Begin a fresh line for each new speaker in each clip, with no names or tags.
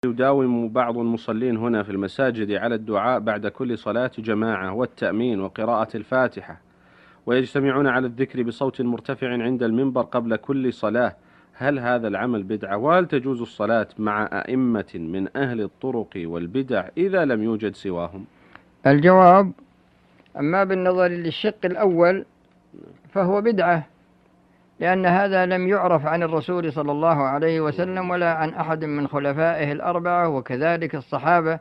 يداوم بعض المصلين هنا في المساجد على الدعاء بعد كل صلاة جماعة والتأمين وقراءة الفاتحة، ويجتمعون على الذكر بصوت مرتفع عند المنبر قبل كل صلاة. هل هذا العمل بدعة؟ وهل تجوز الصلاة مع أئمة من أهل الطرق والبدع إذا لم يوجد سواهم؟
الجواب: أما بالنظر للشق الأول فهو بدعة، لأن هذا لم يعرف عن الرسول صلى الله عليه وسلم ولا عن أحد من خلفائه الأربعة وكذلك الصحابة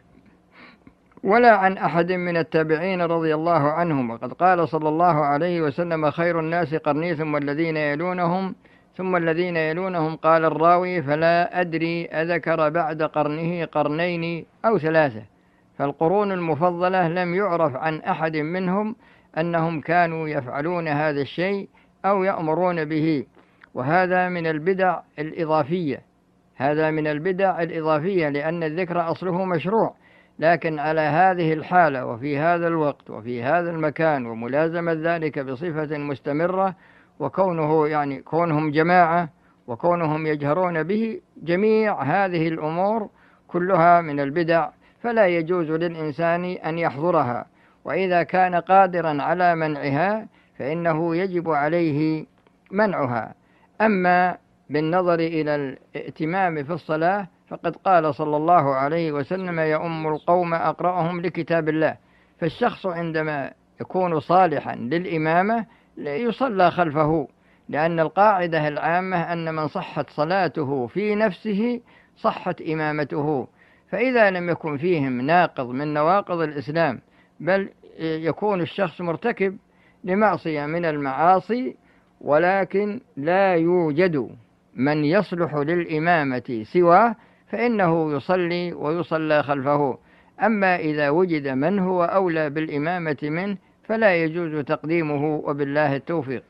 ولا عن أحد من التابعين رضي الله عنهم. وقد قال صلى الله عليه وسلم: خير الناس قرني ثم الذين يلونهم ثم الذين يلونهم. قال الراوي: فلا أدري أذكر بعد قرنه قرنين أو ثلاثة. فالقرون المفضلة لم يعرف عن أحد منهم أنهم كانوا يفعلون هذا الشيء أو يأمرون به، وهذا من البدع الإضافية. هذا من البدع الإضافية، لأن الذكر أصله مشروع، لكن على هذه الحالة وفي هذا الوقت وفي هذا المكان وملازمة ذلك بصفة مستمرة، وكونه كونهم جماعة وكونهم يجهرون به، جميع هذه الأمور كلها من البدع، فلا يجوز للإنسان أن يحضرها. وإذا كان قادرا على منعها فإنه يجب عليه منعها. أما بالنظر إلى الائتمام في الصلاة فقد قال صلى الله عليه وسلم: يؤم القوم أقرأهم لكتاب الله. فالشخص عندما يكون صالحا للإمامة يصلى خلفه، لأن القاعدة العامة أن من صحت صلاته في نفسه صحت إمامته. فإذا لم يكن فيهم ناقض من نواقض الإسلام، بل يكون الشخص مرتكب لمعصية من المعاصي ولكن لا يوجد من يصلح للإمامة سواه، فإنه يصلي ويصلى خلفه. أما إذا وجد من هو أولى بالإمامة منه فلا يجوز تقديمه، وبالله التوفيق.